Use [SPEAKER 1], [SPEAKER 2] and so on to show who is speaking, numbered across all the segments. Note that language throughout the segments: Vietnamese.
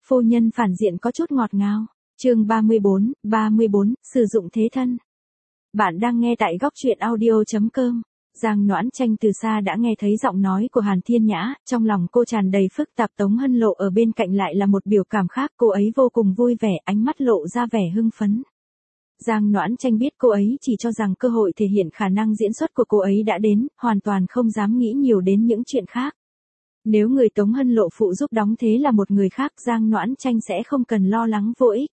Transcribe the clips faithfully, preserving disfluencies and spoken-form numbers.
[SPEAKER 1] Phu nhân phản diện có chút ngọt ngào. Chương ba mươi bốn, ba mươi bốn, sử dụng thế thân. Bạn đang nghe tại góc truyện audio chấm com. Giang Noãn Tranh từ xa đã nghe thấy giọng nói của Hàn Thiên Nhã, trong lòng cô tràn đầy phức tạp. Tống Hân Lộ ở bên cạnh lại là một biểu cảm khác, cô ấy vô cùng vui vẻ, ánh mắt lộ ra vẻ hưng phấn. Giang Noãn Tranh biết cô ấy chỉ cho rằng cơ hội thể hiện khả năng diễn xuất của cô ấy đã đến, hoàn toàn không dám nghĩ nhiều đến những chuyện khác. Nếu người Tống Hân Lộ phụ giúp đóng thế là một người khác, Giang Noãn Tranh sẽ không cần lo lắng vô ích.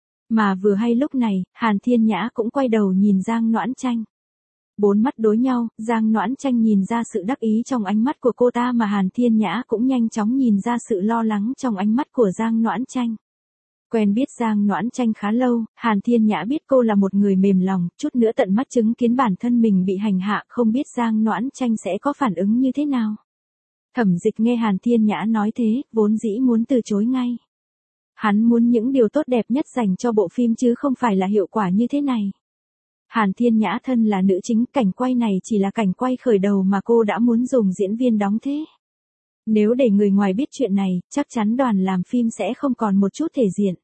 [SPEAKER 1] Mà vừa hay lúc này, Hàn Thiên Nhã cũng quay đầu nhìn Giang Noãn Tranh. Bốn mắt đối nhau, Giang Noãn Tranh nhìn ra sự đắc ý trong ánh mắt của cô ta, mà Hàn Thiên Nhã cũng nhanh chóng nhìn ra sự lo lắng trong ánh mắt của Giang Noãn Tranh. Quen biết Giang Noãn Tranh khá lâu, Hàn Thiên Nhã biết cô là một người mềm lòng, chút nữa tận mắt chứng kiến bản thân mình bị hành hạ, không biết Giang Noãn Tranh sẽ có phản ứng như thế nào. Thẩm Dịch nghe Hàn Thiên Nhã nói thế, vốn dĩ muốn từ chối ngay. Hắn muốn những điều tốt đẹp nhất dành cho bộ phim chứ không phải là hiệu quả như thế này. Hàn Thiên Nhã thân là nữ chính, cảnh quay này chỉ là cảnh quay khởi đầu mà cô đã muốn dùng diễn viên đóng thế. Nếu để người ngoài biết chuyện này, chắc chắn đoàn làm phim sẽ không còn một chút thể diện.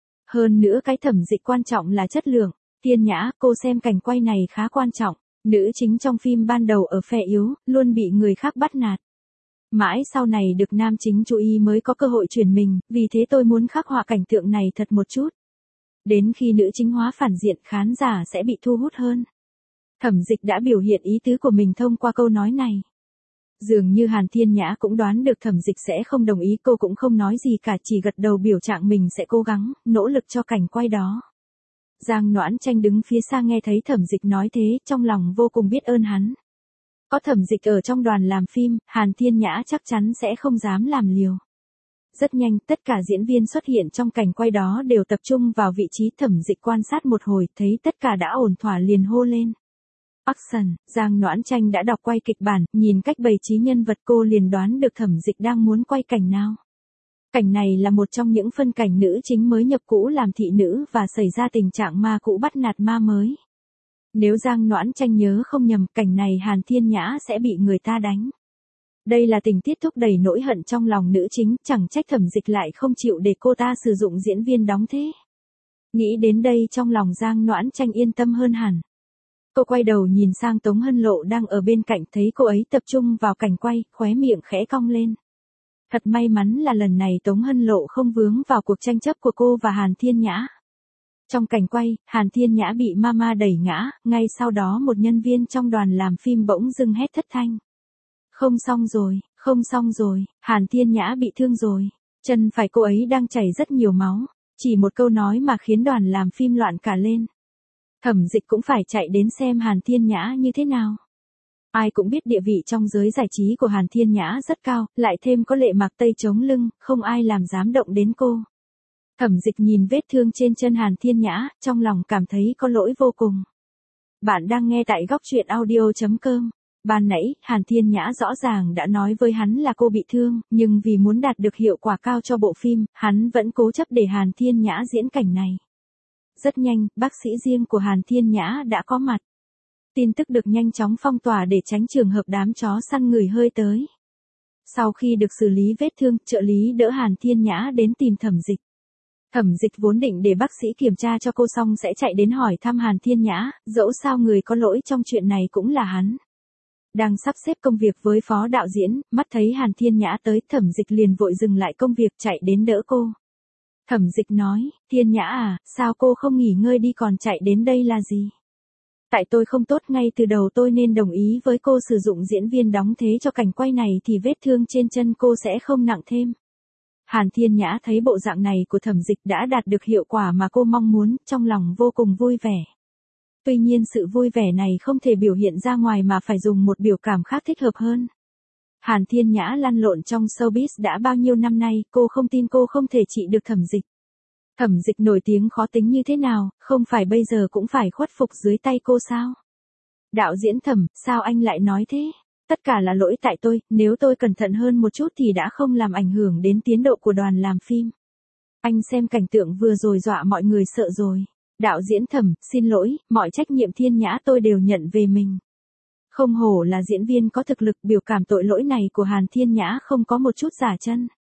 [SPEAKER 1] Hơn nữa cái Thẩm Dịch quan trọng là chất lượng. Thiên Nhã, cô xem cảnh quay này khá quan trọng. Nữ chính trong phim ban đầu ở phe yếu, luôn bị người khác bắt nạt. Mãi sau này được nam chính chú ý mới có cơ hội chuyển mình, vì thế tôi muốn khắc họa cảnh tượng này thật một chút. Đến khi nữ chính hóa phản diện, khán giả sẽ bị thu hút hơn. Thẩm Dịch đã biểu hiện ý tứ của mình thông qua câu nói này. Dường như Hàn Thiên Nhã cũng đoán được Thẩm Dịch sẽ không đồng ý, cô cũng không nói gì cả, chỉ gật đầu biểu trạng mình sẽ cố gắng, nỗ lực cho cảnh quay đó. Giang Noãn Tranh đứng phía xa nghe thấy Thẩm Dịch nói thế, trong lòng vô cùng biết ơn hắn. Có Thẩm Dịch ở trong đoàn làm phim, Hàn Thiên Nhã chắc chắn sẽ không dám làm liều. Rất nhanh, tất cả diễn viên xuất hiện trong cảnh quay đó đều tập trung vào vị trí. Thẩm Dịch quan sát một hồi, thấy tất cả đã ổn thỏa liền hô lên. Action. Giang Noãn Tranh đã đọc quay kịch bản, nhìn cách bày trí nhân vật cô liền đoán được Thẩm Dịch đang muốn quay cảnh nào. Cảnh này là một trong những phân cảnh nữ chính mới nhập cũ làm thị nữ và xảy ra tình trạng ma cũ bắt nạt ma mới. Nếu Giang Noãn Tranh nhớ không nhầm, cảnh này Hàn Thiên Nhã sẽ bị người ta đánh. Đây là tình tiết thúc đẩy nỗi hận trong lòng nữ chính, chẳng trách Thẩm Dịch lại không chịu để cô ta sử dụng diễn viên đóng thế. Nghĩ đến đây trong lòng Giang Noãn Tranh yên tâm hơn hẳn. Cô quay đầu nhìn sang Tống Hân Lộ đang ở bên cạnh, thấy cô ấy tập trung vào cảnh quay, khóe miệng khẽ cong lên. Thật may mắn là lần này Tống Hân Lộ không vướng vào cuộc tranh chấp của cô và Hàn Thiên Nhã. Trong cảnh quay, Hàn Thiên Nhã bị Mama đẩy ngã, ngay sau đó một nhân viên trong đoàn làm phim bỗng dưng hét thất thanh. Không xong rồi, không xong rồi, Hàn Thiên Nhã bị thương rồi. Chân phải cô ấy đang chảy rất nhiều máu. Chỉ một câu nói mà khiến đoàn làm phim loạn cả lên. Thẩm Dịch cũng phải chạy đến xem Hàn Thiên Nhã như thế nào. Ai cũng biết địa vị trong giới giải trí của Hàn Thiên Nhã rất cao, lại thêm có Lệ Mạc Tây chống lưng, không ai làm dám động đến cô. Thẩm Dịch nhìn vết thương trên chân Hàn Thiên Nhã, trong lòng cảm thấy có lỗi vô cùng. Bạn đang nghe tại góc truyện audio chấm com. Ban nãy, Hàn Thiên Nhã rõ ràng đã nói với hắn là cô bị thương, nhưng vì muốn đạt được hiệu quả cao cho bộ phim, hắn vẫn cố chấp để Hàn Thiên Nhã diễn cảnh này. Rất nhanh, bác sĩ riêng của Hàn Thiên Nhã đã có mặt. Tin tức được nhanh chóng phong tỏa để tránh trường hợp đám chó săn người hơi tới. Sau khi được xử lý vết thương, trợ lý đỡ Hàn Thiên Nhã đến tìm Thẩm Dịch. Thẩm Dịch vốn định để bác sĩ kiểm tra cho cô xong sẽ chạy đến hỏi thăm Hàn Thiên Nhã, dẫu sao người có lỗi trong chuyện này cũng là hắn. Đang sắp xếp công việc với phó đạo diễn, mắt thấy Hàn Thiên Nhã tới, Thẩm Dịch liền vội dừng lại công việc chạy đến đỡ cô. Thẩm Dịch nói, Thiên Nhã à, sao cô không nghỉ ngơi đi còn chạy đến đây là gì? Tại tôi không tốt, ngay từ đầu tôi nên đồng ý với cô sử dụng diễn viên đóng thế cho cảnh quay này thì vết thương trên chân cô sẽ không nặng thêm. Hàn Thiên Nhã thấy bộ dạng này của Thẩm Dịch đã đạt được hiệu quả mà cô mong muốn, trong lòng vô cùng vui vẻ. Tuy nhiên sự vui vẻ này không thể biểu hiện ra ngoài mà phải dùng một biểu cảm khác thích hợp hơn. Hàn Thiên Nhã lăn lộn trong showbiz đã bao nhiêu năm nay, cô không tin cô không thể trị được Thẩm Dịch. Thẩm Dịch nổi tiếng khó tính như thế nào, không phải bây giờ cũng phải khuất phục dưới tay cô sao? Đạo diễn Thẩm, sao anh lại nói thế? Tất cả là lỗi tại tôi, nếu tôi cẩn thận hơn một chút thì đã không làm ảnh hưởng đến tiến độ của đoàn làm phim. Anh xem cảnh tượng vừa rồi dọa mọi người sợ rồi. Đạo diễn Thẩm, xin lỗi, mọi trách nhiệm Thiên Nhã tôi đều nhận về mình. Không hổ là diễn viên có thực lực, biểu cảm tội lỗi này của Hàn Thiên Nhã không có một chút giả chân.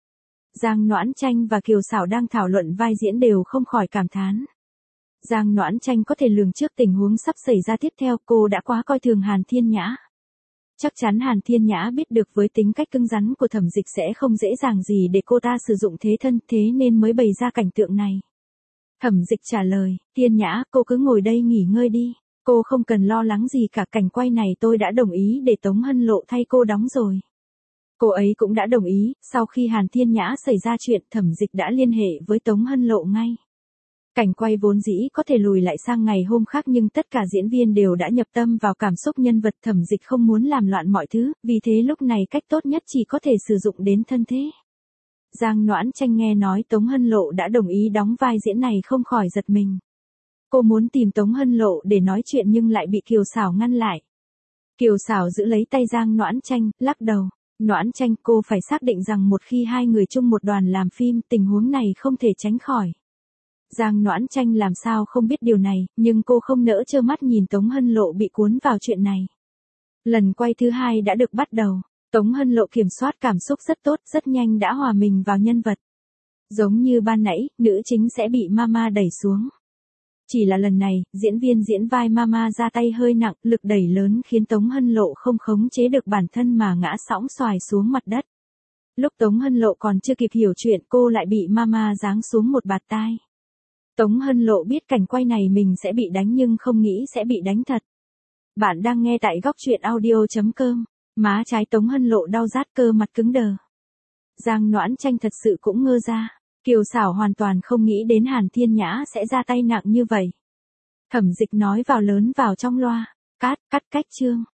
[SPEAKER 1] Giang Noãn Tranh và Kiều Sảo đang thảo luận vai diễn đều không khỏi cảm thán. Giang Noãn Tranh có thể lường trước tình huống sắp xảy ra tiếp theo, cô đã quá coi thường Hàn Thiên Nhã. Chắc chắn Hàn Thiên Nhã biết được với tính cách cứng rắn của Thẩm Dịch sẽ không dễ dàng gì để cô ta sử dụng thế thân, thế nên mới bày ra cảnh tượng này. Thẩm Dịch trả lời, Thiên Nhã, cô cứ ngồi đây nghỉ ngơi đi, cô không cần lo lắng gì cả, cảnh quay này tôi đã đồng ý để Tống Hân Lộ thay cô đóng rồi. Cô ấy cũng đã đồng ý, sau khi Hàn Thiên Nhã xảy ra chuyện Thẩm Dịch đã liên hệ với Tống Hân Lộ ngay. Cảnh quay vốn dĩ có thể lùi lại sang ngày hôm khác nhưng tất cả diễn viên đều đã nhập tâm vào cảm xúc nhân vật, Thẩm Dịch không muốn làm loạn mọi thứ, vì thế lúc này cách tốt nhất chỉ có thể sử dụng đến thân thế. Giang Noãn Tranh nghe nói Tống Hân Lộ đã đồng ý đóng vai diễn này không khỏi giật mình. Cô muốn tìm Tống Hân Lộ để nói chuyện nhưng lại bị Kiều Sảo ngăn lại. Kiều Sảo giữ lấy tay Giang Noãn Tranh, lắc đầu. Noãn Tranh, cô phải xác định rằng một khi hai người chung một đoàn làm phim, tình huống này không thể tránh khỏi. Giang Noãn Tranh làm sao không biết điều này, nhưng cô không nỡ trơ mắt nhìn Tống Hân Lộ bị cuốn vào chuyện này. Lần quay thứ hai đã được bắt đầu, Tống Hân Lộ kiểm soát cảm xúc rất tốt, rất nhanh đã hòa mình vào nhân vật. Giống như ban nãy, nữ chính sẽ bị Mama đẩy xuống. Chỉ là lần này, diễn viên diễn vai Mama ra tay hơi nặng, lực đẩy lớn khiến Tống Hân Lộ không khống chế được bản thân mà ngã sõng xoài xuống mặt đất. Lúc Tống Hân Lộ còn chưa kịp hiểu chuyện, cô lại bị Mama giáng xuống một bạt tai. Tống Hân Lộ biết cảnh quay này mình sẽ bị đánh nhưng không nghĩ sẽ bị đánh thật. Bạn đang nghe tại góc truyện audio chấm com. Má trái Tống Hân Lộ đau rát, cơ mặt cứng đờ. Giang Noãn Tranh thật sự cũng ngơ ra. Kiều Sảo hoàn toàn không nghĩ đến Hàn Thiên Nhã sẽ ra tay nặng như vậy. Thẩm Dịch nói vào lớn vào trong loa. Cát, cắt cách chương.